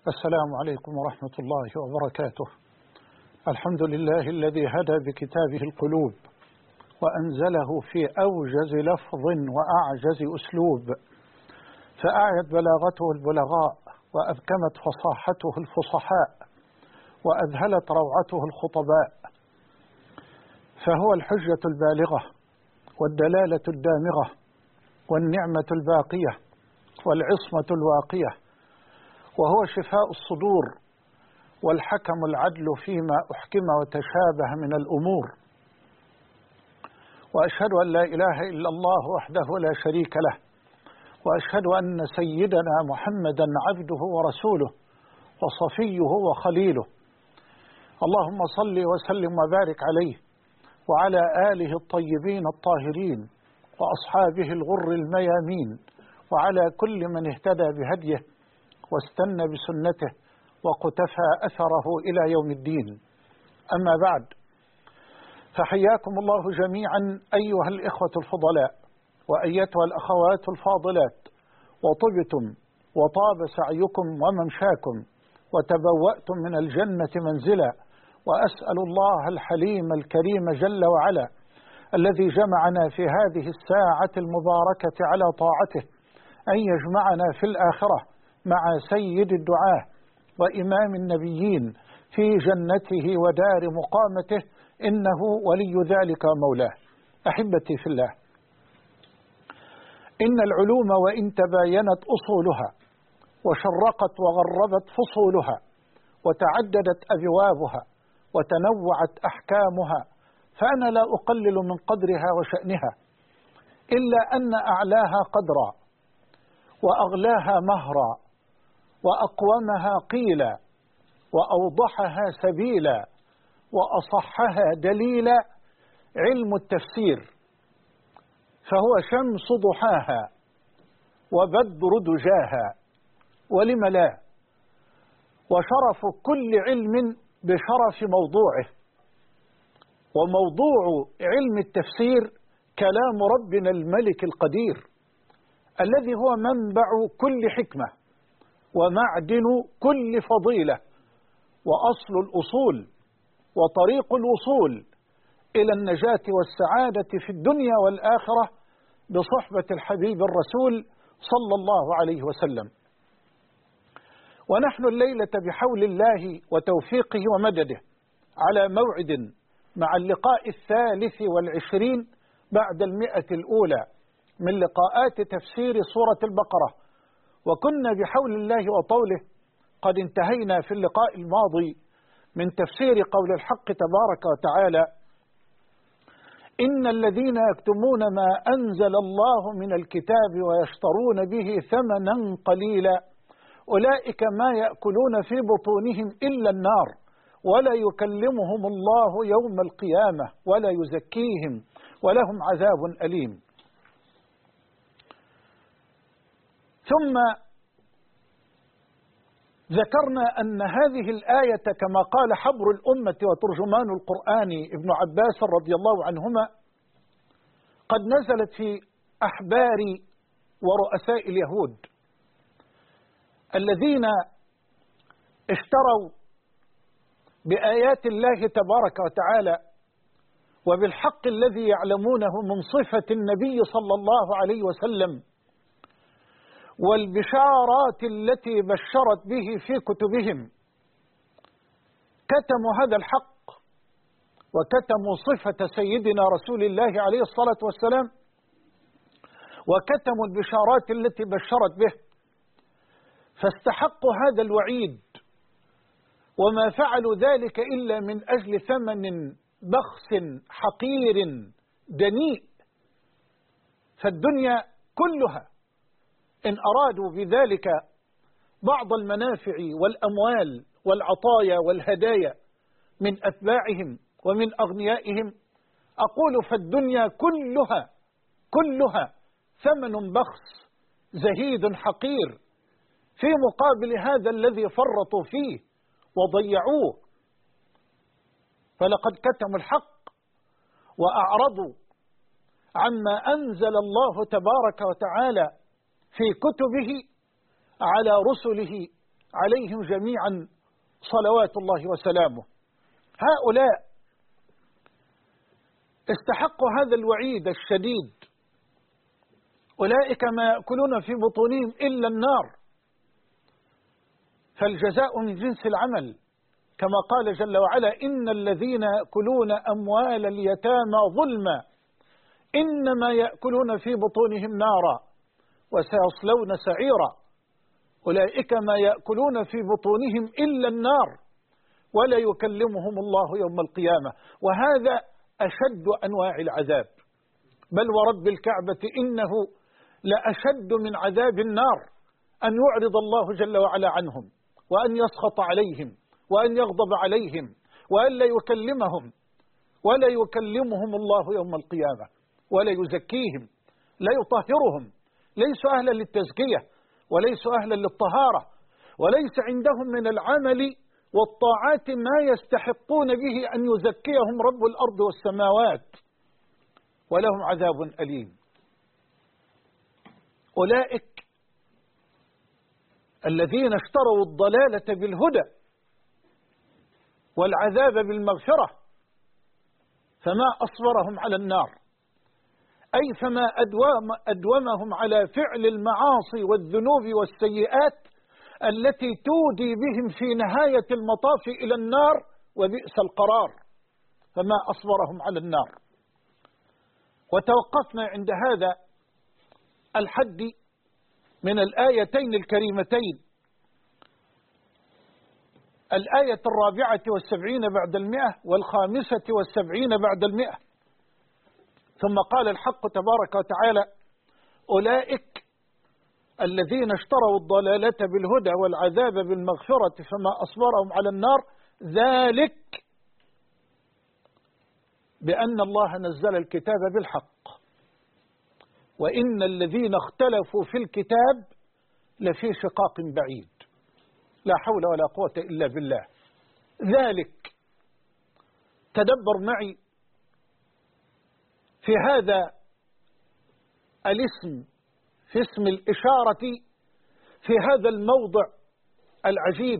السلام عليكم ورحمة الله وبركاته. الحمد لله الذي هدى بكتابه القلوب وأنزله في أوجز لفظ وأعجز أسلوب، فأعيت بلاغته البلغاء وأبكمت فصاحته الفصحاء وأذهلت روعته الخطباء، فهو الحجة البالغة والدلالة الدامغة والنعمة الباقية والعصمة الواقية، وهو شفاء الصدور والحكم العدل فيما أحكم وتشابه من الأمور. وأشهد أن لا إله إلا الله وحده لا شريك له، وأشهد أن سيدنا محمدا عبده ورسوله وصفيه وخليله، اللهم صل وسلم وبارك عليه وعلى آله الطيبين الطاهرين وأصحابه الغر الميامين وعلى كل من اهتدى بهديه واستنى بسنته وقتفى أثره إلى يوم الدين. أما بعد، فحياكم الله جميعا أيها الإخوة الفضلاء وأيتها الأخوات الفاضلات، وطبتم وطاب سعيكم وممشاكم وتبوأتم من الجنة منزلا، وأسأل الله الحليم الكريم جل وعلا الذي جمعنا في هذه الساعة المباركة على طاعته أن يجمعنا في الآخرة مع سيد الدعاة وإمام النبيين في جنته ودار مقامته، إنه ولي ذلك مولاه. أحبتي في الله، إن العلوم وإن تباينت أصولها وشرقت وغربت فصولها وتعددت أبوابها وتنوعت أحكامها، فأنا لا أقلل من قدرها وشأنها، إلا أن أعلاها قدرا وأغلاها مهرا وأقومها قيلا وأوضحها سبيلا وأصحها دليلا علم التفسير، فهو شمس ضحاها وبدر دجاها، ولم لا، وشرف كل علم بشرف موضوعه. وموضوع علم التفسير كلام ربنا الملك القدير الذي هو منبع كل حكمة ومعدن كل فضيلة وأصل الأصول وطريق الوصول إلى النجاة والسعادة في الدنيا والآخرة بصحبة الحبيب الرسول صلى الله عليه وسلم. ونحن الليلة بحول الله وتوفيقه ومدده على موعد مع اللقاء 23 بعد 100 الأولى من لقاءات تفسير سورة البقرة، وكنا بحول الله وطوله قد انتهينا في اللقاء الماضي من تفسير قول الحق تبارك وتعالى: إن الذين يكتمون ما أنزل الله من الكتاب ويشترون به ثمنا قليلا أولئك ما يأكلون في بطونهم إلا النار ولا يكلمهم الله يوم القيامة ولا يزكيهم ولهم عذاب أليم. ثم ذكرنا أن هذه الآية كما قال حبر الأمة وترجمان القرآن ابن عباس رضي الله عنهما قد نزلت في أحبار ورؤساء اليهود الذين اشتروا بآيات الله تبارك وتعالى وبالحق الذي يعلمونه من صفة النبي صلى الله عليه وسلم والبشارات التي بشرت به في كتبهم، كتموا هذا الحق وكتموا صفة سيدنا رسول الله عليه الصلاة والسلام وكتموا البشارات التي بشرت به، فاستحقوا هذا الوعيد، وما فعلوا ذلك إلا من أجل ثمن بخس حقير دنيء. فالدنيا كلها إن أرادوا بذلك بعض المنافع والأموال والعطايا والهدايا من أتباعهم ومن أغنيائهم، أقول فالدنيا كلها ثمن بخس زهيد حقير في مقابل هذا الذي فرطوا فيه وضيعوه. فلقد كتموا الحق وأعرضوا عما أنزل الله تبارك وتعالى في كتبه على رسله عليهم جميعا صلوات الله وسلامه. هؤلاء استحقوا هذا الوعيد الشديد. أولئك ما يأكلون في بطونهم إلا النار، فالجزاء من جنس العمل، كما قال جل وعلا: إن الذين يأكلون أموال اليتامى ظلما إنما يأكلون في بطونهم نارا وسيصلون سعيرا. أولئك ما يأكلون في بطونهم إلا النار ولا يكلمهم الله يوم القيامة. وهذا أشد أنواع العذاب، بل ورب الكعبة إنه لأشد من عذاب النار أن يعرض الله جل وعلا عنهم، وأن يسخط عليهم، وأن يغضب عليهم، وأن لا يكلمهم، ولا يكلمهم الله يوم القيامة، ولا يزكيهم، لا يطهرهم، ليسوا أهلا للتزكية، وليسوا أهلا للطهارة، وليس عندهم من العمل والطاعات ما يستحقون به أن يزكيهم رب الأرض والسماوات، ولهم عذاب أليم. أولئك الذين اشتروا الضلالة بالهدى والعذاب بالمغفرة، فما أصبرهم على النار، أي فما أدومهم على فعل المعاصي والذنوب والسيئات التي تودي بهم في نهاية المطاف إلى النار، وبئس القرار، فما أصبرهم على النار. وتوقفنا عند هذا الحد من الآيتين الكريمتين، الآية 74 بعد 100 و75 بعد 100. ثم قال الحق تبارك وتعالى: أولئك الذين اشتروا الضلالة بالهدى والعذاب بالمغفرة فما أصبرهم على النار، ذلك بأن الله نزل الكتاب بالحق وإن الذين اختلفوا في الكتاب لفي شقاق بعيد. لا حول ولا قوة إلا بالله. ذلك، تدبر معي في هذا الاسم، في اسم الإشارة في هذا الموضع العجيب.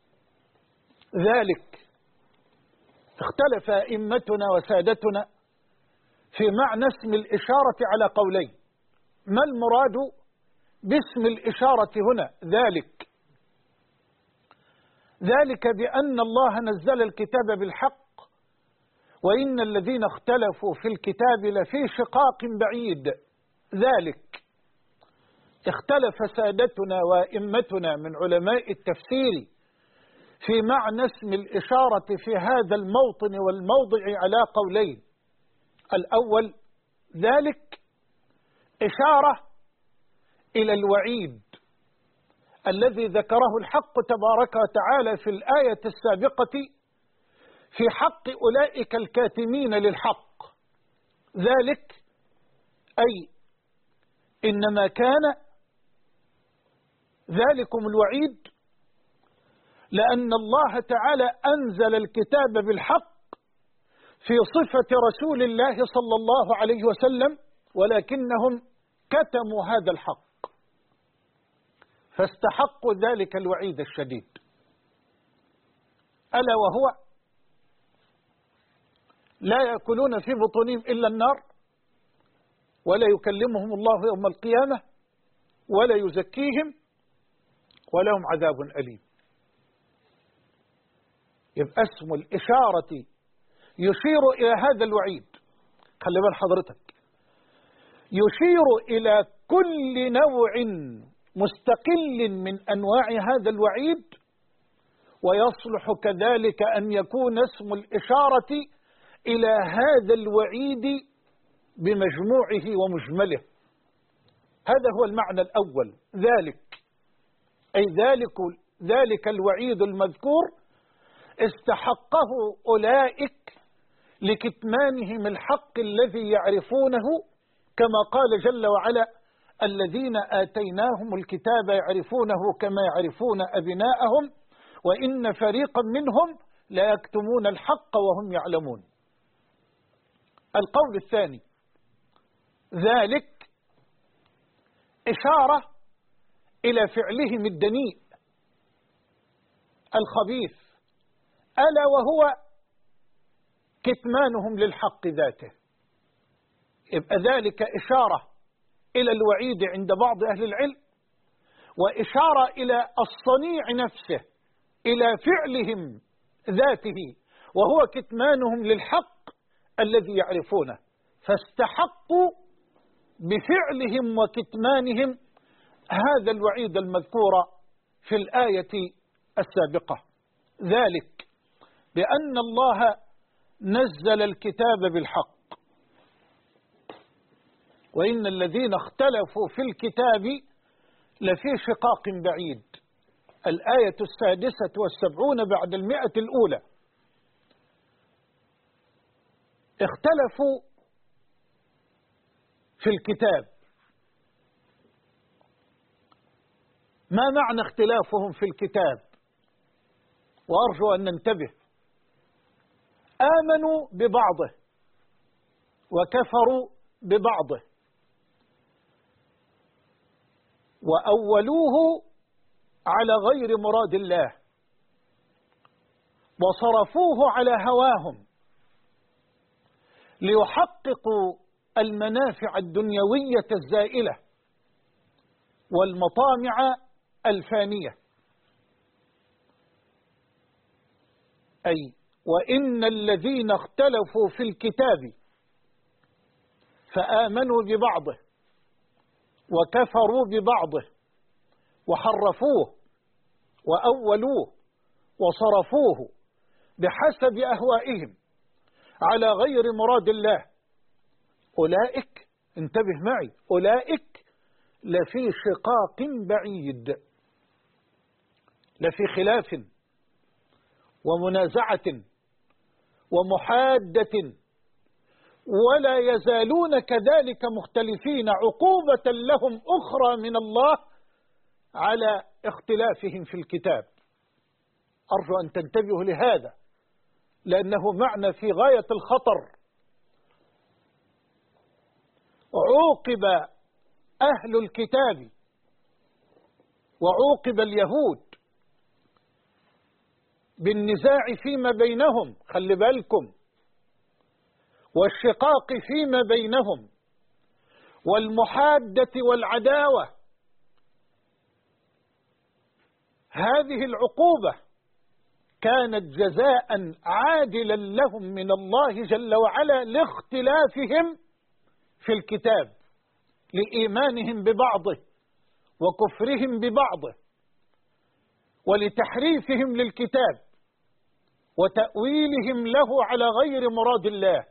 ذلك اختلف أئمتنا وسادتنا في معنى اسم الإشارة على قولين. ما المراد باسم الإشارة هنا؟ ذلك بأن الله نزل الكتاب بالحق وإن الذين اختلفوا في الكتاب لفي شقاق بعيد. ذلك اختلف سادتنا وأئمتنا من علماء التفسير في معنى اسم الإشارة في هذا الموطن والموضع على قولين. الأول، ذلك إشارة إلى الوعيد الذي ذكره الحق تبارك وتعالى في الآية السابقة في حق أولئك الكاتمين للحق. ذلك أي إنما كان ذلكم الوعيد لأن الله تعالى أنزل الكتاب بالحق في صفة رسول الله صلى الله عليه وسلم، ولكنهم كتموا هذا الحق فاستحقوا ذلك الوعيد الشديد، ألا وهو: لا يأكلون في بطونهم إلا النار ولا يكلمهم الله يوم القيامة ولا يزكيهم ولهم عذاب أليم. يبقى اسم الإشارة يشير إلى هذا الوعيد. خلي بال حضرتك، يشير إلى كل نوع مستقل من أنواع هذا الوعيد، ويصلح كذلك أن يكون اسم الإشارة إلى هذا الوعيد بمجموعه ومجمله. هذا هو المعنى الأول. ذلك أي ذلك الوعيد المذكور استحقه أولئك لكتمانهم الحق الذي يعرفونه، كما قال جل وعلا: الذين آتيناهم الكتاب يعرفونه كما يعرفون أبناءهم وإن فريقا منهم لا يكتمون الحق وهم يعلمون. القول الثاني، ذلك إشارة إلى فعلهم الدنيء الخبيث، ألا وهو كتمانهم للحق ذاته. يبقى ذلك إشارة إلى الوعيد عند بعض أهل العلم، وإشارة إلى الصنيع نفسه، إلى فعلهم ذاته، وهو كتمانهم للحق الذي يعرفونه، فاستحقوا بفعلهم وكتمانهم هذا الوعيد المذكور في الآية السابقة، ذلك بأن الله نزل الكتاب بالحق، وإن الذين اختلفوا في الكتاب لفي شقاق بعيد. الآية 76 بعد 100 الأولى. اختلفوا في الكتاب. ما معنى اختلافهم في الكتاب؟ وأرجو أن ننتبه. آمنوا ببعضه وكفروا ببعضه، وأولوه على غير مراد الله، وصرفوه على هواهم ليحققوا المنافع الدنيوية الزائلة والمطامع الفانية. أي وإن الذين اختلفوا في الكتاب فآمنوا ببعضه وكفروا ببعضه وحرفوه وأولوه وصرفوه بحسب أهوائهم على غير مراد الله، أولئك، انتبه معي، أولئك لفي شقاق بعيد، لفي خلاف ومنازعة ومحادة، ولا يزالون كذلك مختلفين عقوبة لهم أخرى من الله على اختلافهم في الكتاب. أرجو أن تنتبهوا لهذا، لأنه معنى في غاية الخطر. عوقب أهل الكتاب وعوقب اليهود بالنزاع فيما بينهم، خلي بالكم، والشقاق فيما بينهم والمحادة والعداوة. هذه العقوبة كانت جزاء عادلا لهم من الله جل وعلا لاختلافهم في الكتاب، لإيمانهم ببعضه وكفرهم ببعضه، ولتحريفهم للكتاب وتأويلهم له على غير مراد الله،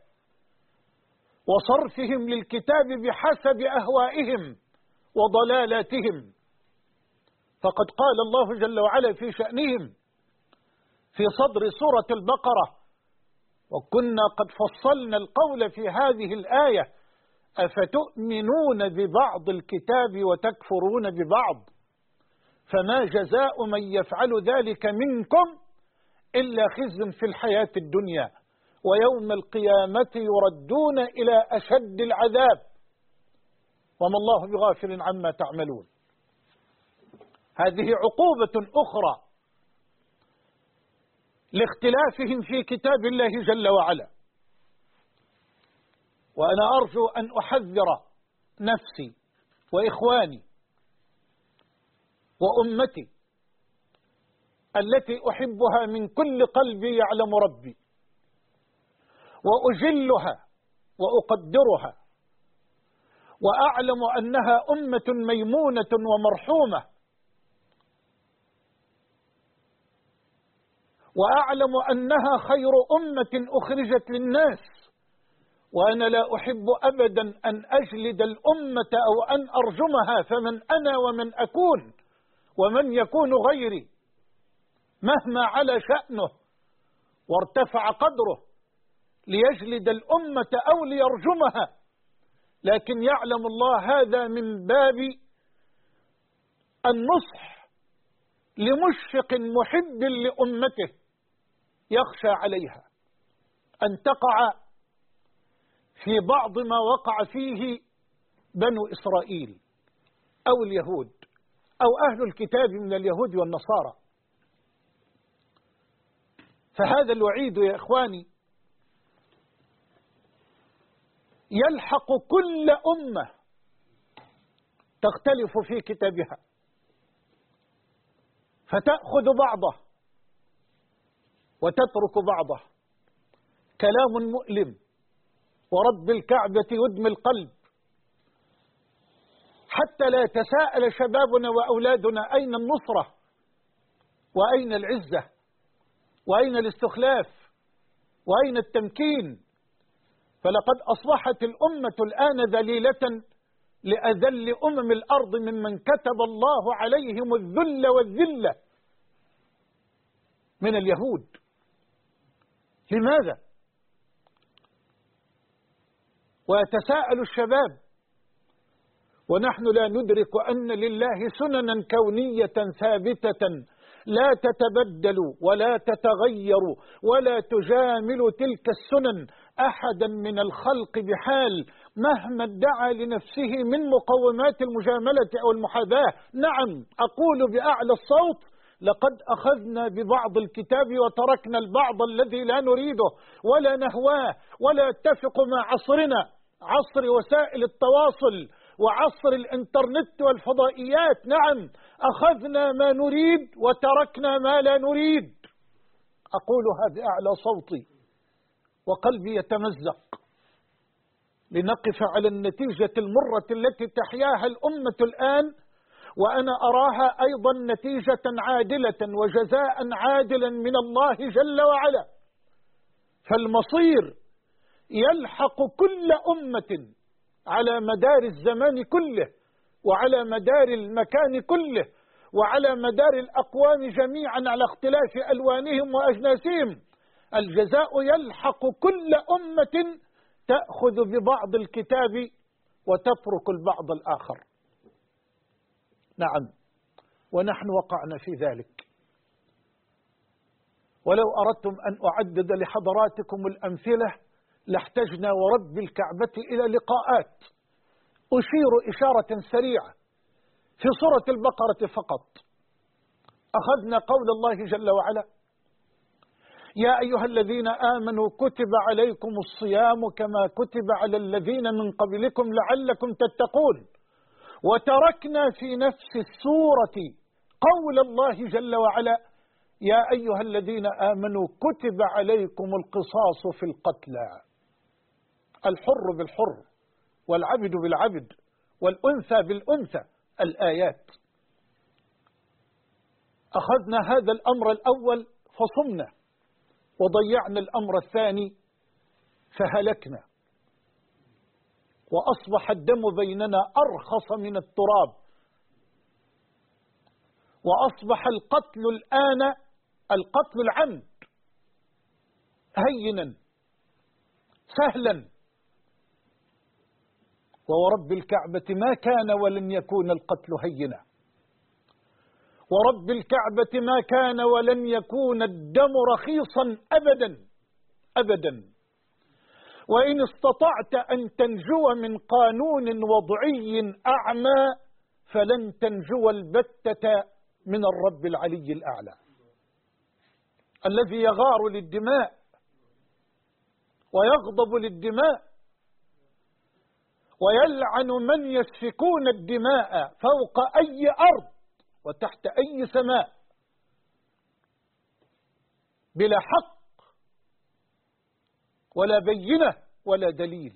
وصرفهم للكتاب بحسب أهوائهم وضلالاتهم. فقد قال الله جل وعلا في شأنهم في صدر سورة البقرة: وكنا قد فصلنا القول في هذه الآية أفتؤمنون ببعض الكتاب وتكفرون ببعض، فما جزاء من يفعل ذلك منكم إلا خزي في الحياة الدنيا ويوم القيامة يردون إلى أشد العذاب وما الله بغافل عما تعملون. هذه عقوبة أخرى لاختلافهم في كتاب الله جل وعلا. وأنا أرجو أن أحذر نفسي وإخواني وأمتي التي أحبها من كل قلبي يعلم ربي، وأجلها وأقدرها، وأعلم أنها أمة ميمونة ومرحومة، وأعلم أنها خير أمة أخرجت للناس، وأنا لا أحب أبدا أن أجلد الأمة أو أن أرجمها، فمن أنا ومن أكون ومن يكون غيري مهما على شأنه وارتفع قدره ليجلد الأمة أو ليرجمها، لكن يعلم الله هذا من باب النصح لمشفق محب لأمته يخشى عليها أن تقع في بعض ما وقع فيه بنو إسرائيل أو اليهود أو أهل الكتاب من اليهود والنصارى. فهذا الوعيد يا إخواني يلحق كل أمة تختلف في كتابها، فتأخذ بعضه وتترك بعضه. كلام مؤلم، ورب الكعبة يدمي القلب، حتى لا يتساءل شبابنا وأولادنا أين النصرة وأين العزة وأين الاستخلاف وأين التمكين. فلقد أصبحت الأمة الآن ذليلة لأذل الأرض ممن كتب الله عليهم الذل والذلة من اليهود. لماذا؟ ويتساءل الشباب ونحن لا ندرك أن لله سننا كونية ثابتة لا تتبدل ولا تتغير ولا تجامل تلك السنن أحدا من الخلق بحال مهما ادعى لنفسه من مقومات المجاملة أو المحاذاة. نعم، أقول بأعلى الصوت: لقد أخذنا ببعض الكتاب وتركنا البعض الذي لا نريده ولا نهواه ولا يتفق مع عصرنا، عصر وسائل التواصل وعصر الإنترنت والفضائيات. نعم، أخذنا ما نريد وتركنا ما لا نريد. أقولها بأعلى صوتي وقلبي يتمزق لنقف على النتيجة المرة التي تحياها الأمة الآن، وأنا أراها أيضا نتيجة عادلة وجزاء عادلا من الله جل وعلا. فالمصير يلحق كل أمة على مدار الزمان كله وعلى مدار المكان كله وعلى مدار الأقوام جميعا على اختلاف ألوانهم وأجناسهم. الجزاء يلحق كل أمة تأخذ ببعض الكتاب وتترك البعض الآخر. نعم، ونحن وقعنا في ذلك. ولو أردتم أن أعدد لحضراتكم الأمثلة لاحتجنا ورب الكعبة إلى لقاءات. أشير إشارة سريعة في سورة البقرة فقط. أخذنا قول الله جل وعلا: يا أيها الذين آمنوا كتب عليكم الصيام كما كتب على الذين من قبلكم لعلكم تتقون. وتركنا في نفس السورة قول الله جل وعلا: يا أيها الذين آمنوا كتب عليكم القصاص في القتلى، الحر بالحر والعبد بالعبد والأنثى بالأنثى. الآيات. أخذنا هذا الأمر الأول فصمنا، وضيعنا الأمر الثاني فهلكنا، وأصبح الدم بيننا أرخص من التراب، وأصبح القتل الآن القتل العمد هينا سهلا. وورب الكعبة ما كان ولن يكون القتل هينا، ورب الكعبة ما كان ولن يكون الدم رخيصا أبدا أبدا. وإن استطعت أن تنجو من قانون وضعي أعمى فلن تنجو البتة من الرب العلي الأعلى الذي يغار للدماء ويغضب للدماء ويلعن من يسفكون الدماء فوق أي أرض وتحت أي سماء بلا حق ولا بينة ولا دليل.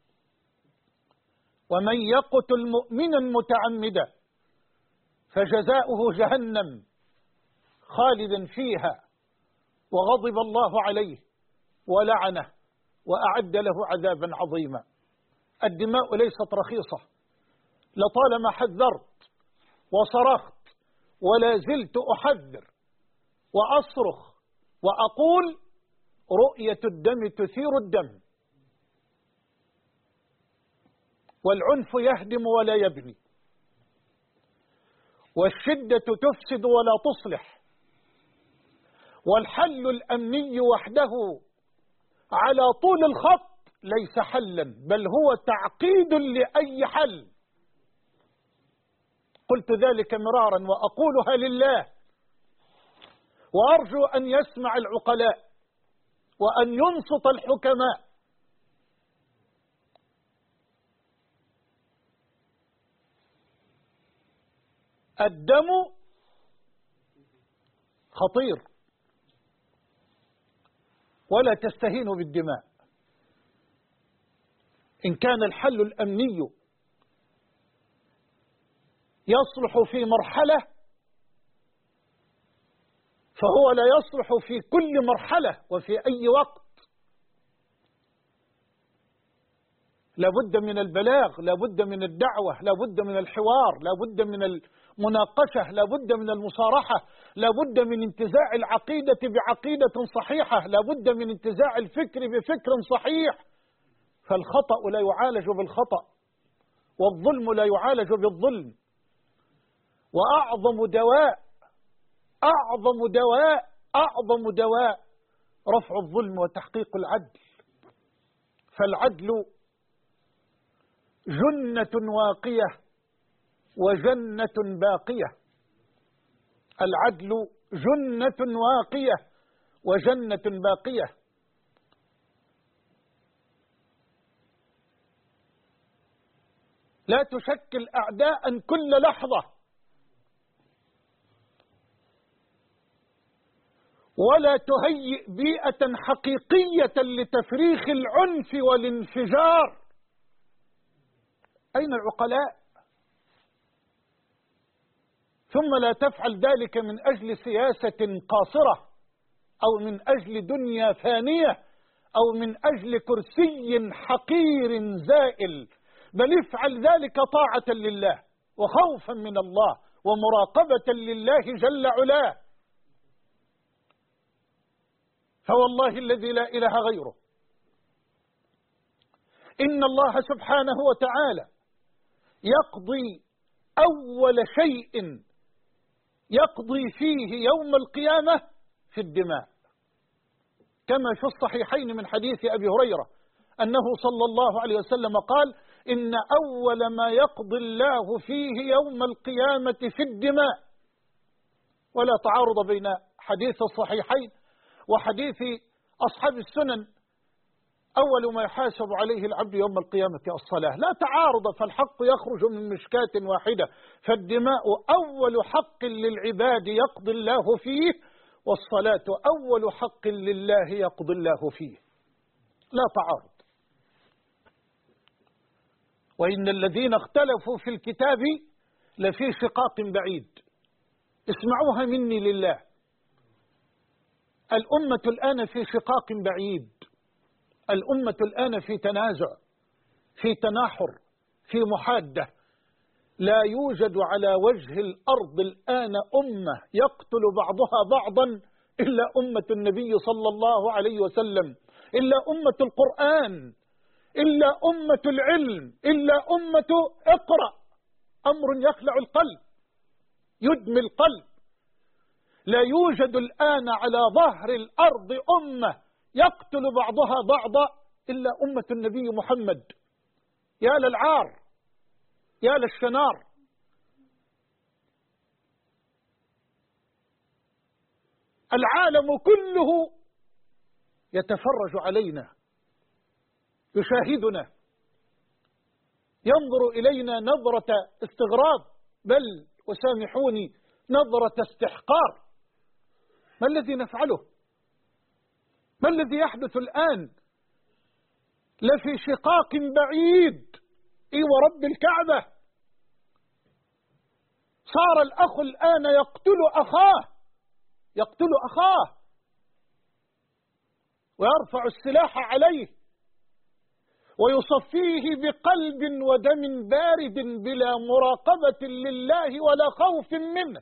ومن يقتل مؤمنا متعمدا فجزاؤه جهنم خالدا فيها وغضب الله عليه ولعنه وأعد له عذابا عظيما. الدماء ليست رخيصة، لطالما حذرت وصرخت ولا زلت أحذر وأصرخ وأقول: رؤية الدم تثير الدم، والعنف يهدم ولا يبني، والشدة تفسد ولا تصلح، والحل الأمني وحده على طول الخط ليس حلا بل هو تعقيد لأي حل. قلت ذلك مرارا وأقولها لله وأرجو أن يسمع العقلاء وأن ينصت الحكماء. الدم خطير، ولا تستهينوا بالدماء. إن كان الحل الأمني يصلح في مرحلة، فهو لا يصلح في كل مرحلة وفي أي وقت. لابد من البلاغ، لابد من الدعوة، لابد من الحوار، لابد من المناقشة، لابد من المصارحة، لابد من انتزاع العقيدة بعقيدة صحيحة، لابد من انتزاع الفكر بفكر صحيح. فالخطأ لا يعالج بالخطأ، والظلم لا يعالج بالظلم. وأعظم دواء أعظم دواء رفع الظلم وتحقيق العدل. فالعدل جنة واقية وجنة باقية. العدل جنة واقية وجنة باقية. لا تشكل أعداء كل لحظة، ولا تهيئ بيئة حقيقية لتفريخ العنف والانفجار. أين العقلاء؟ ثم لا تفعل ذلك من أجل سياسة قاصرة، أو من أجل دنيا فانية، أو من أجل كرسي حقير زائل، بل افعل ذلك طاعة لله وخوفا من الله ومراقبة لله جل علاه. فوالله الذي لا إله غيره، إن الله سبحانه وتعالى يقضي أول شيء يقضي فيه يوم القيامة في الدماء، كما في الصحيحين من حديث أبي هريرة أنه صلى الله عليه وسلم قال: إن أول ما يقضي الله فيه يوم القيامة في الدماء. ولا تعارض بين حديث الصحيحين وحديث أصحاب السنن: أول ما يحاسب عليه العبد يوم القيامة الصلاة. لا تعارض، فالحق يخرج من مشكاة واحدة. فالدماء أول حق للعباد يقضي الله فيه، والصلاة أول حق لله يقضي الله فيه. لا تعارض. وإن الذين اختلفوا في الكتاب لفي شقاق بعيد. اسمعوها مني لله. الأمة الآن في شقاق بعيد. الأمة الآن في تنازع، في تناحر، في محادة. لا يوجد على وجه الأرض الآن أمة يقتل بعضها بعضا إلا أمة النبي صلى الله عليه وسلم، إلا أمة القرآن، إلا أمة العلم، إلا أمة اقرأ. أمر يخلع القلب، يدمي القلب. لا يوجد الآن على ظهر الأرض أمة يقتل بعضها بعضا إلا أمة النبي محمد. يا للعار، يا للشنار. العالم كله يتفرج علينا، يشاهدنا، ينظر إلينا نظرة استغراب، بل وسامحوني نظرة استحقار. ما الذي نفعله؟ ما الذي يحدث الآن؟ لفي شقاق بعيد. إي ورب الكعبة، صار الأخ الآن يقتل أخاه ويرفع السلاح عليه ويصفيه بقلب ودم بارد بلا مراقبة لله ولا خوف منه.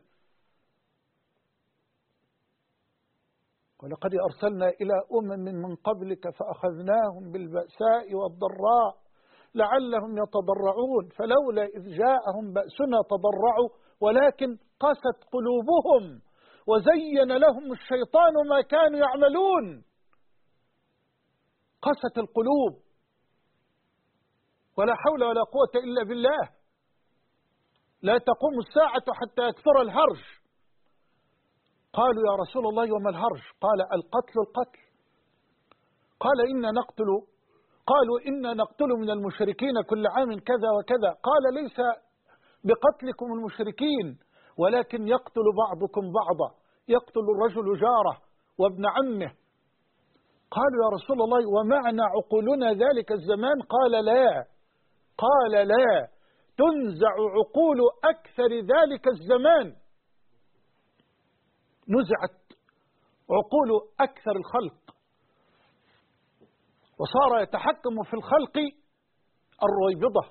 ولقد أرسلنا إلى من قبلك فأخذناهم بالبأساء والضراء لعلهم يتضرعون فلولا إذ جاءهم بأسنا تضرعوا ولكن قست قلوبهم وزين لهم الشيطان ما كانوا يعملون. قست القلوب، ولا حول ولا قوة إلا بالله. لا تقوم الساعة حتى يكثر الهرج قالوا يا رسول الله وما الهرج؟ قال القتل القتل. قالوا إنا نقتل من المشركين كل عام كذا وكذا. قال ليس بقتلكم المشركين، ولكن يقتل بعضكم بعضا، يقتل الرجل جاره وابن عمه. قالوا يا رسول الله ومعنى عقولنا ذلك الزمان؟ قال لا تنزع عقول أكثر ذلك الزمان. نزعت عقول أكثر الخلق، وصار يتحكم في الخلق الرويبضة،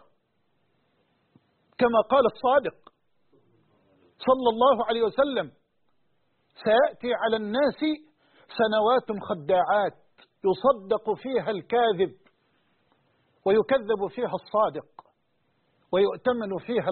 كما قال الصادق صلى الله عليه وسلم: سيأتي على الناس سنوات خداعات يصدق فيها الكاذب ويكذب فيها الصادق، ويؤتمن فيها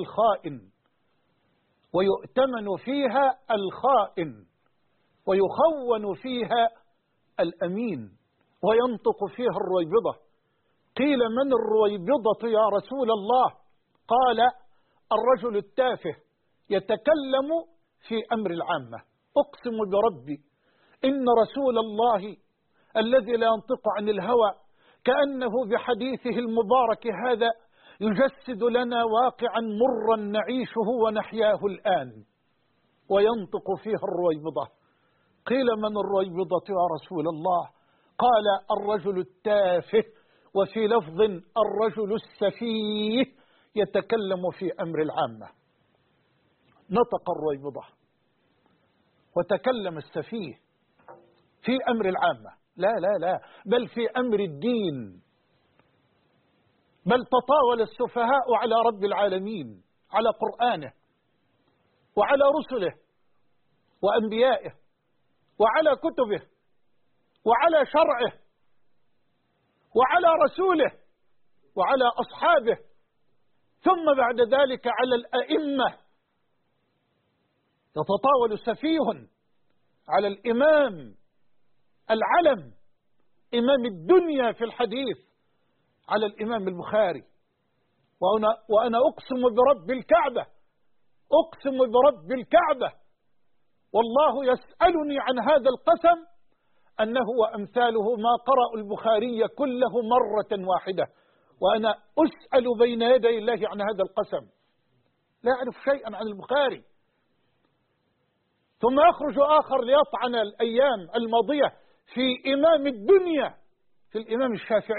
الخائن ويخون فيها الأمين، وينطق فيها الرويبضة. قيل من الرويبضة يا رسول الله؟ قال الرجل التافه يتكلم في أمر العامة. أقسم بربي إن رسول الله الذي لا ينطق عن الهوى كأنه بحديثه المبارك هذا يجسد لنا واقعا مرا نعيشه ونحياه الآن، وينطق فيها الرويبضة. قيل من الرويبضة يا رسول الله؟ قال الرجل التافه، وفي لفظ الرجل السفيه يتكلم في أمر العامة. نطق الرويبضة وتكلم السفيه في أمر العامة، لا بل في أمر الدين. بل تطاول السفهاء على رب العالمين، على قرآنه وعلى رسله وأنبيائه وعلى كتبه وعلى شرعه وعلى رسوله وعلى أصحابه، ثم بعد ذلك على الأئمة. يتطاول سفيه على الإمام العلم، إمام الدنيا في الحديث، على الإمام البخاري. وأنا أقسم برب الكعبة والله يسألني عن هذا القسم أنه وأمثاله ما قرأوا البخاري كله مرة واحدة، وأنا أسأل بين يدي الله عن هذا القسم، لا أعرف شيئا عن البخاري. ثم يخرج آخر ليطعن الأيام الماضية في إمام الدنيا، في الإمام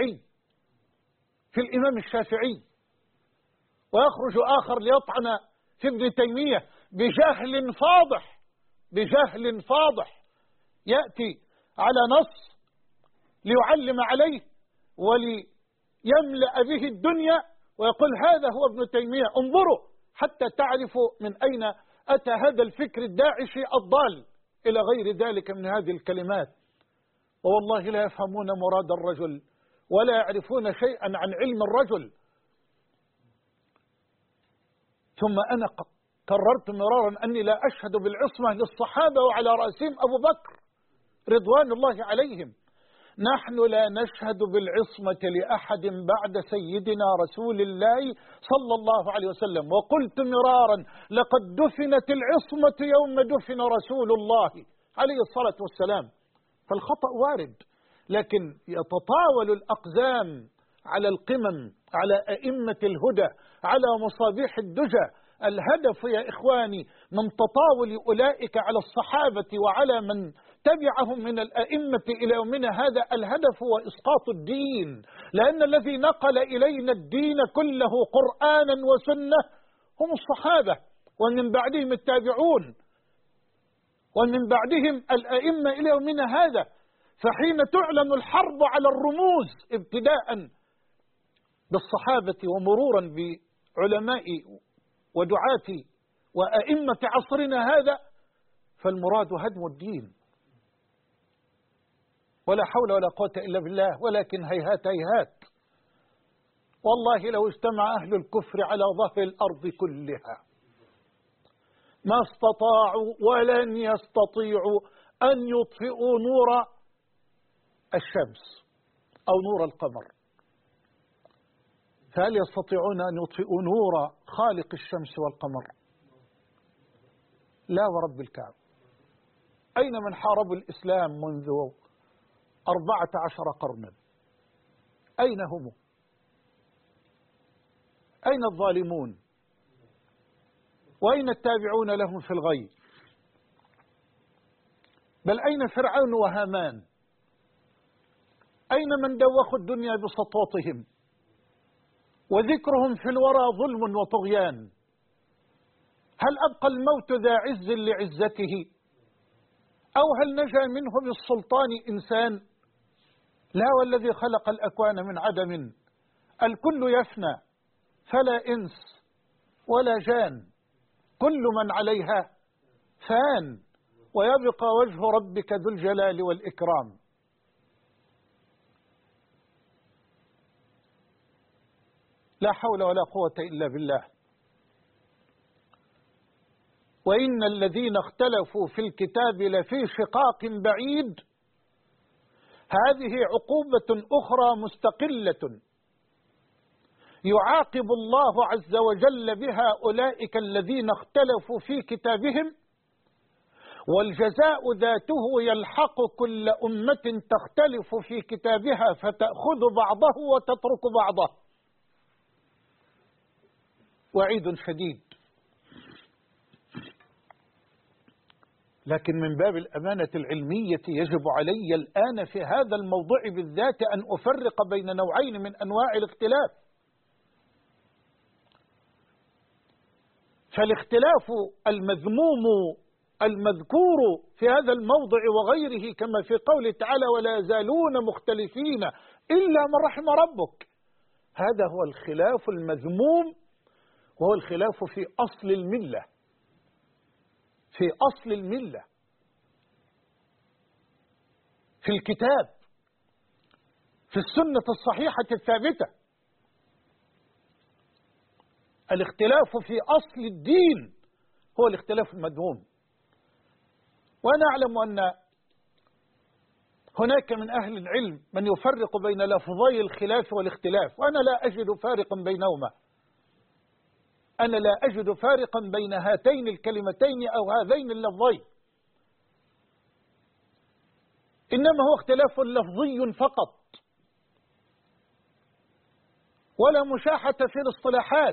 الشافعي، ويخرج آخر ليطعن في ابن تيمية بجهل فاضح، يأتي على نص ليعلم عليه وليملأ به الدنيا ويقول هذا هو ابن تيمية، انظروا حتى تعرفوا من أين أتى هذا الفكر الداعشي الضال، إلى غير ذلك من هذه الكلمات. ووالله لا يفهمون مراد الرجل ولا يعرفون شيئا عن علم الرجل. ثم أنا قررت مرارا أني لا أشهد بالعصمة للصحابة وعلى رأسهم أبو بكر رضوان الله عليهم. نحن لا نشهد بالعصمة لأحد بعد سيدنا رسول الله صلى الله عليه وسلم. وقلت مرارا لقد دفنت العصمة يوم دفن رسول الله عليه الصلاة والسلام. فالخطأ وارد، لكن يتطاول الأقزام على القمم، على أئمة الهدى، على مصابيح الدجى. الهدف يا إخواني من تطاول أولئك على الصحابة وعلى من تبعهم من الأئمة إلى يومنا هذا، الهدف هو إسقاط الدين، لأن الذي نقل إلينا الدين كله قرآنا وسنة هم الصحابة، ومن بعدهم التابعون، ومن بعدهم الأئمة إلى يومنا هذا. فحين تعلن الحرب على الرموز ابتداء بالصحابة ومرورا بعلماء ودعاة وأئمة عصرنا هذا، فالمراد هدم الدين، ولا حول ولا قوة إلا بالله. ولكن هيهات هيهات، والله لو اجتمع أهل الكفر على ظهر الأرض كلها ما استطاعوا ولن يستطيعوا أن يطفئوا نور الشمس أو نور القمر. فهل يستطيعون أن يطفئوا نور خالق الشمس والقمر؟ لا ورب الكعبة. أين من حاربوا الإسلام منذ 14 قرنا؟ أين هم؟ أين الظالمون؟ وأين التابعون لهم في الغي؟ بل أين فرعون وهامان؟ أين من دوخوا الدنيا بسطوتهم وذكرهم في الورى ظلم وطغيان؟ هل أبقى الموت ذا عز لعزته؟ أو هل نجا منه بالسلطان إنسان؟ لا، والذي خلق الأكوان من عدم الكل يفنى فلا إنس ولا جان، كل من عليها فان ويبقى وجه ربك ذو الجلال والإكرام. لا حول ولا قوة إلا بالله. وإن الذين اختلفوا في الكتاب لفي شقاق بعيد، هذه عقوبة أخرى مستقلة يعاقب الله عز وجل بها أولئك الذين اختلفوا في كتابهم، والجزاء ذاته يلحق كل أمة تختلف في كتابها فتأخذ بعضه وتترك بعضه. وعيد شديد. لكن من باب الأمانة العلمية يجب علي الآن في هذا الموضوع بالذات أن أفرق بين نوعين من أنواع الاختلاف. فالاختلاف المذموم المذكور في هذا الموضع وغيره كما في قوله تعالى ولا يزالون مختلفين إلا من رحم ربك، هذا هو الخلاف المذموم، وهو الخلاف في أصل الملة، في أصل الملة، في الكتاب، في السنة الصحيحة الثابتة. الاختلاف في أصل الدين هو الاختلاف المذموم. وأنا أعلم أن هناك من أهل العلم من يفرق بين لفظي الخلاف والاختلاف، وأنا لا أجد فارقا بينهما. أنا لا أجد فارقا بين هاتين الكلمتين أو هذين اللفظين، إنما هو اختلاف لفظي فقط، ولا مشاحة في الاصطلاحات.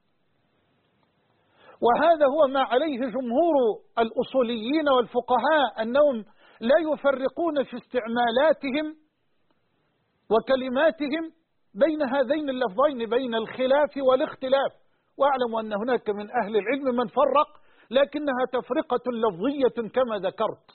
وهذا هو ما عليه جمهور الأصوليين والفقهاء، أنهم لا يفرقون في استعمالاتهم وكلماتهم بين هذين اللفظين، بين الخلاف والاختلاف. وأعلم أن هناك من أهل العلم من فرق، لكنها تفرقة لفظية كما ذكرت.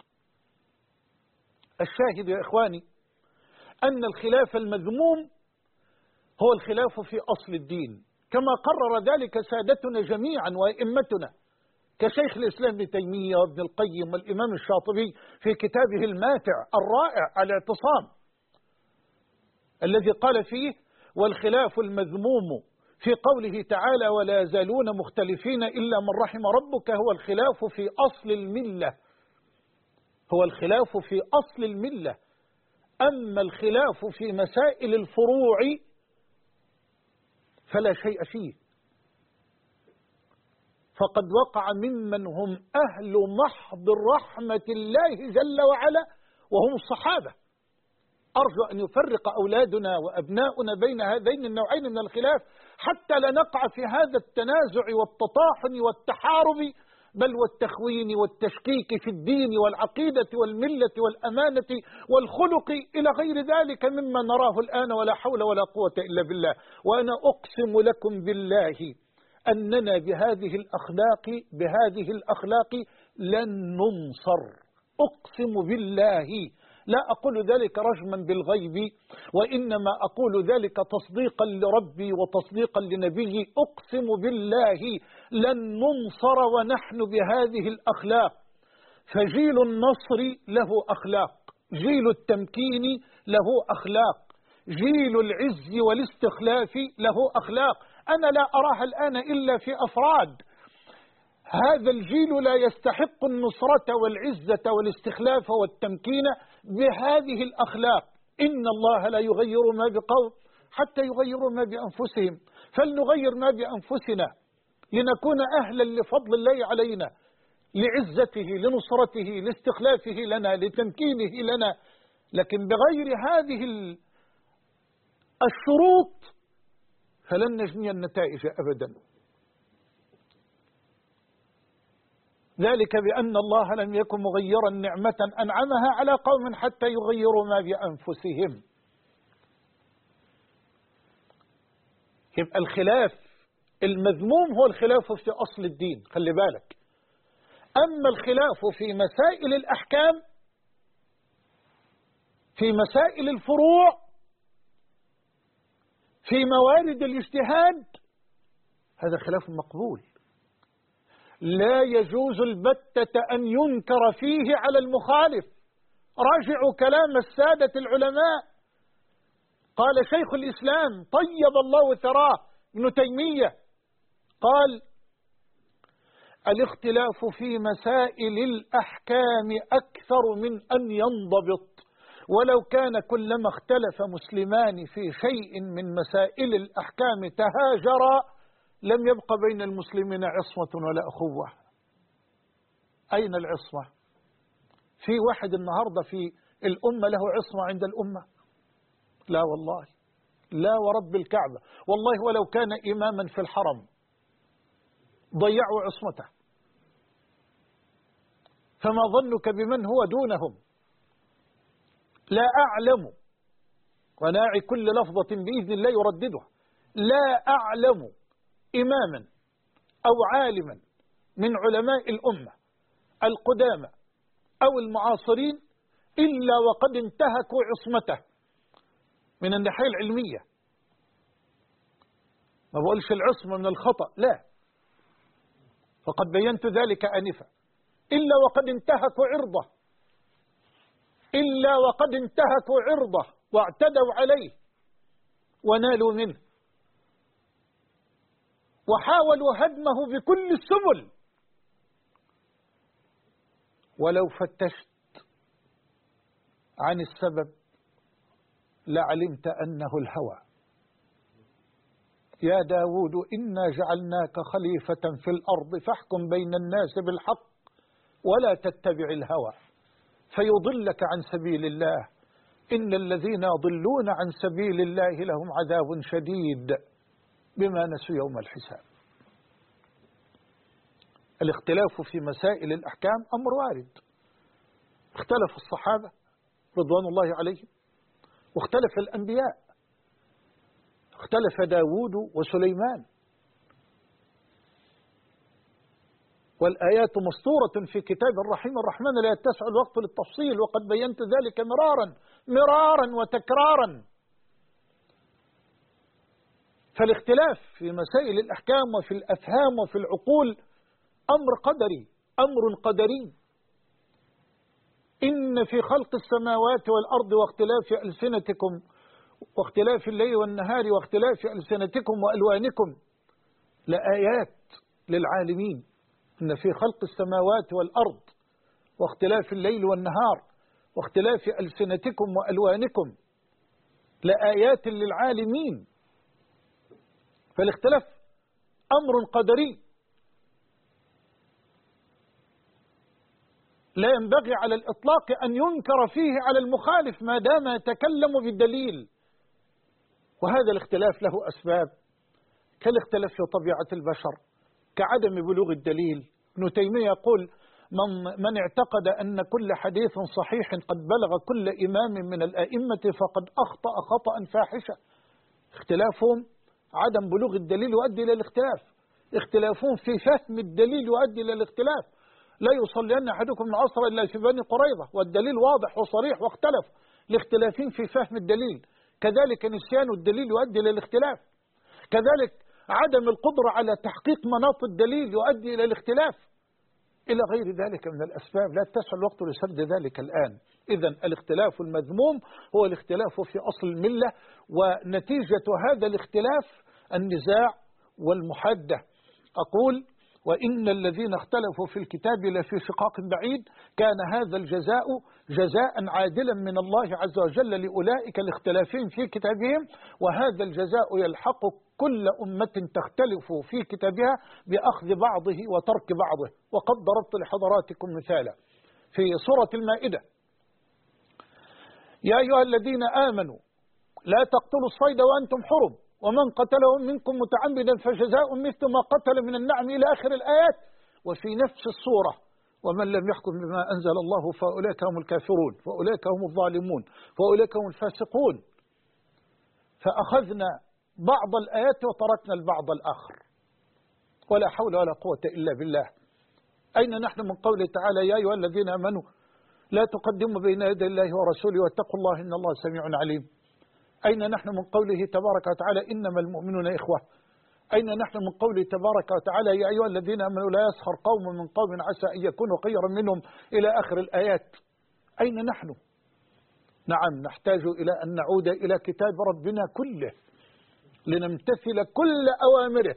الشاهد يا إخواني أن الخلاف المذموم هو الخلاف في أصل الدين، كما قرر ذلك سادتنا جميعا وأئمتنا كشيخ الإسلام ابن تيمية وابن القيم والإمام الشاطبي في كتابه الماتع الرائع الاعتصام، الذي قال فيه والخلاف المذموم في قوله تعالى ولا يزالون مختلفين إلا من رحم ربك هو الخلاف في أصل الملة، هو الخلاف في أصل الملة. أما الخلاف في مسائل الفروع فلا شيء فيه، فقد وقع ممن هم أهل محض رحمة الله جل وعلا وهم الصحابة. أرجو أن يفرق أولادنا وأبناؤنا بين هذين النوعين من الخلاف حتى لا نقع في هذا التنازع والتطاحن والتحارب بل والتخوين والتشكيك في الدين والعقيدة والملة والأمانة والخلق إلى غير ذلك مما نراه الآن، ولا حول ولا قوة إلا بالله. وأنا أقسم لكم بالله أننا بهذه الأخلاق لن ننصر، أقسم بالله. لا أقول ذلك رجما بالغيب، وإنما أقول ذلك تصديقا لربي وتصديقا لنبيي. أقسم بالله لن ننصر ونحن بهذه الأخلاق. فجيل النصر له أخلاق، جيل التمكين له أخلاق، جيل العز والاستخلاف له أخلاق. أنا لا أراها الآن إلا في أفراد. هذا الجيل لا يستحق النصرة والعزة والاستخلاف والتمكين بهذه الأخلاق. إن الله لا يغير ما بقوم حتى يغيروا ما بأنفسهم، فلنغير ما بأنفسنا لنكون أهلا لفضل الله علينا. لعزته لنصرته لاستخلافه لنا لتمكينه لنا، لكن بغير هذه الشروط فلن نجني النتائج أبدا. ذلك بأن الله لم يكن مغيرا نعمة أنعمها على قوم حتى يغيروا ما بأنفسهم. يبقى الخلاف المذموم هو الخلاف في أصل الدين، خلي بالك. أما الخلاف في مسائل الأحكام، في مسائل الفروع، في موارد الاجتهاد، هذا خلاف مقبول، لا يجوز البتة أن ينكر فيه على المخالف. راجعوا كلام السادة العلماء. قال شيخ الإسلام طيب الله ثراه ابن تيمية، قال الاختلاف في مسائل الأحكام أكثر من أن ينضبط، ولو كان كلما اختلف مسلمان في شيء من مسائل الأحكام تهاجرا لم يبق بين المسلمين عصمة ولا أخوة. أين العصمة؟ في واحد النهاردة في الأمة له عصمة عند الأمة؟ لا والله، لا ورب الكعبة، والله ولو كان إماما في الحرم ضيعوا عصمته، فما ظنك بمن هو دونهم؟ لا أعلم، وناعي كل لفظة بإذن الله يرددها، لا أعلم إماما أو عالما من علماء الأمة القدامى أو المعاصرين إلا وقد انتهكوا عصمته من الناحية العلمية. ما بقولش العصمة من الخطأ، لا، فقد بينت ذلك آنفا. إلا وقد انتهكوا عرضه، إلا وقد انتهكوا عرضه واعتدوا عليه ونالوا منه وحاولوا هدمه بكل السبل. ولو فتشت عن السبب لعلمت أنه الهوى. يا داود إنا جعلناك خليفة في الأرض فاحكم بين الناس بالحق ولا تتبع الهوى فيضلك عن سبيل الله إن الذين يضلون عن سبيل الله لهم عذاب شديد بما نسوا يوم الحساب. الاختلاف في مسائل الأحكام أمر وارد. اختلف الصحابة رضوان الله عليهم، واختلف الأنبياء، اختلف داود وسليمان، والآيات مسطورة في كتاب الرحيم الرحمن لا يتسع الوقت للتفصيل، وقد بينت ذلك مرارا وتكرارا. فالاختلاف في مسائل الأحكام وفي الأفهام وفي العقول أمر قدري، أمر قدري. إن في خلق السماوات والأرض واختلاف ألسنتكم واختلاف الليل والنهار واختلاف ألسنتكم وألوانكم لآيات للعالمين. إن في خلق السماوات والأرض واختلاف الليل والنهار واختلاف ألسنتكم وألوانكم لآيات للعالمين. فالاختلاف أمر قدري لا ينبغي على الإطلاق أن ينكر فيه على المخالف ما دام يتكلم بالدليل. وهذا الاختلاف له أسباب، كالاختلاف في طبيعة البشر، كعدم بلوغ الدليل. ابن تيمية يقول من اعتقد أن كل حديث صحيح قد بلغ كل إمام من الأئمة فقد أخطأ خطأ فاحشا. اختلافهم عدم بلوغ الدليل يؤدي إلى الاختلاف، اختلافهم في فهم الدليل يؤدي إلى الاختلاف. لا يصلين أحدكم العصر إلا في بني قريظة والدليل واضح وصريح واختلف، الاختلافين في فهم الدليل. كذلك نسيان الدليل يؤدي إلى الاختلاف، كذلك عدم القدرة على تحقيق مناط الدليل يؤدي إلى الاختلاف، إلى غير ذلك من الأسباب لا تسع الوقت لسرد ذلك الآن. إذن الاختلاف المذموم هو الاختلاف في أصل الملة، ونتيجة هذا الاختلاف النزاع والمحادة. أقول وإن الذين اختلفوا في الكتاب لفي شقاق بعيد. كان هذا الجزاء جزاء عادلا من الله عز وجل لأولئك الاختلافين في كتابهم، وهذا الجزاء يلحق كل أمة تختلف في كتابها بأخذ بعضه وترك بعضه. وقد ضربت لحضراتكم مثالا في سورة المائدة: يا أيها الذين آمنوا لا تقتلوا الصيد وأنتم حرم ومن قتله منكم متعمدا فجزاء مثل ما قتل من النعم إلى آخر الآيات. وفي نفس السورة: ومن لم يحكم بما أنزل الله فأولئك هم الكافرون فأولئك هم الظالمون فأولئك هم الفاسقون. فأخذنا بعض الآيات وتركنا البعض الآخر، ولا حول ولا قوة إلا بالله. أين نحن من قوله تعالى: يا أيها الذين آمنوا لا تقدموا بين يدي الله ورسوله واتقوا الله إن الله سميع عليم؟ أين نحن من قوله تبارك وتعالى: إنما المؤمنون إخوة؟ أين نحن من قوله تبارك وتعالى: يا أيها الذين آمنوا لا يسخر قوم من قوم عسى أن يكونوا خيرا منهم إلى آخر الآيات؟ أين نحن؟ نعم، نحتاج إلى أن نعود إلى كتاب ربنا كله لنمتثل كل أوامره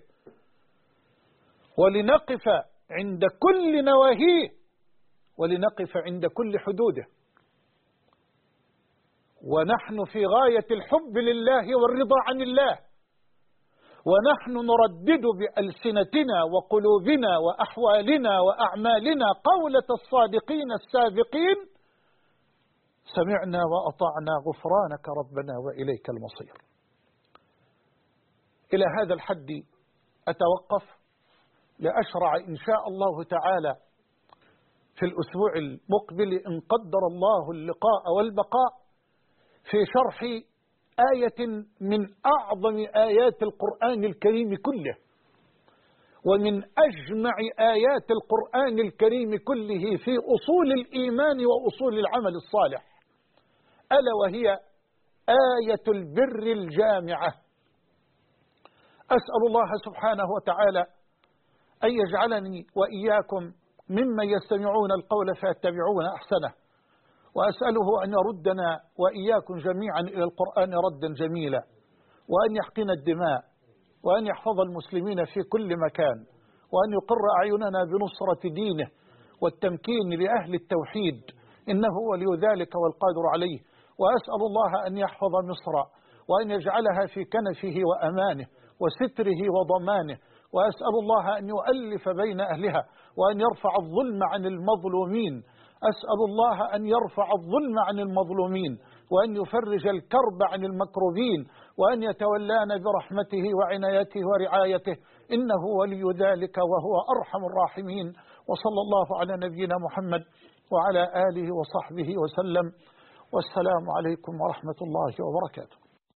ولنقف عند كل نواهيه ولنقف عند كل حدوده. ونحن في غاية الحب لله والرضا عن الله، ونحن نردد بألسنتنا وقلوبنا وأحوالنا وأعمالنا قولة الصادقين السابقين: سمعنا وأطعنا غفرانك ربنا وإليك المصير. إلى هذا الحد أتوقف لأشرع إن شاء الله تعالى في الأسبوع المقبل إن قدر الله اللقاء والبقاء في شرح آية من أعظم آيات القرآن الكريم كله، ومن أجمع آيات القرآن الكريم كله في أصول الإيمان وأصول العمل الصالح، ألا وهي آية البر الجامعة. أسأل الله سبحانه وتعالى أن يجعلني وإياكم ممن يستمعون القول فيتبعون أحسنه، وأسأله أن يردنا وإياكم جميعا إلى القرآن ردا جميلا، وأن يحقن الدماء، وأن يحفظ المسلمين في كل مكان، وأن يقر أعيننا بنصرة دينه والتمكين لأهل التوحيد، إنه ولي ذلك والقادر عليه. وأسأل الله أن يحفظ مصر وأن يجعلها في كنفه وأمانه وستره وضمانه، وأسأل الله أن يؤلف بين أهلها وأن يرفع الظلم عن المظلومين. أسأل الله أن يرفع الظلم عن المظلومين وأن يفرج الكرب عن المكروبين وأن يتولانا برحمته وعنايته ورعايته، إنه ولي ذلك وهو أرحم الراحمين. وصلى الله على نبينا محمد وعلى آله وصحبه وسلم، والسلام عليكم ورحمة الله وبركاته.